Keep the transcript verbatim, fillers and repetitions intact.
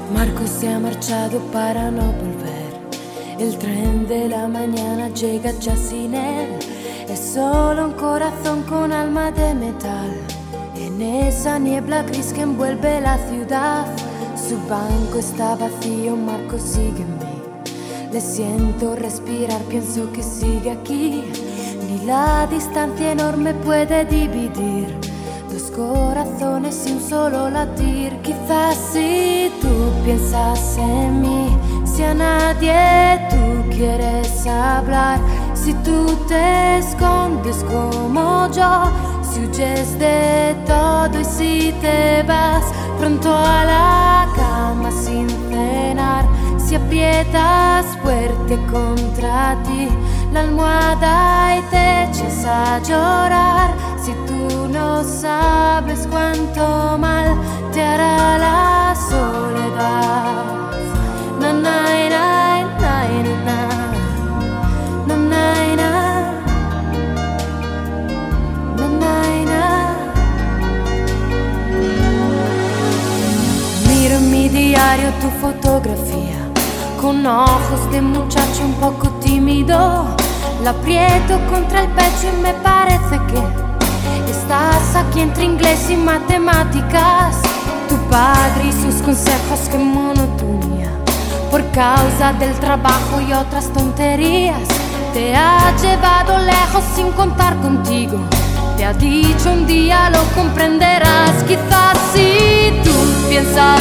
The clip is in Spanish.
Marco se ha marchado para no volver. El tren de la mañana llega ya sin él. Es solo un corazón con alma de metal. En esa niebla gris que envuelve la ciudad, su banco está vacío, Marco sigue en mí. Le siento respirar, pienso que sigue aquí. Ni la distancia enorme puede dividir dos corazones y un solo latir. Quizás si tú piensas en mí, si a nadie tú quieres hablar, si tú te escondes como yo, si huyes de todo y si te vas pronto a la cama sin cenar, si aprietas fuerte contra ti la almohada y te echas a llorar, si tú no sabes cuánto mal te hará la soledad. Na, na, na, na, na, na, na, na, na, na, na. Miro en mi diario tu fotografía, con ojos de muchacho un poco tímido. La aprieto contra el pecho y me parece que estás aquí entre inglés y matemáticas. Tu padre y sus consejos, qué monotonía. Por causa del trabajo y otras tonterías, te ha llevado lejos sin contar contigo. Te ha dicho un día lo comprenderás. Quizás si tú piensas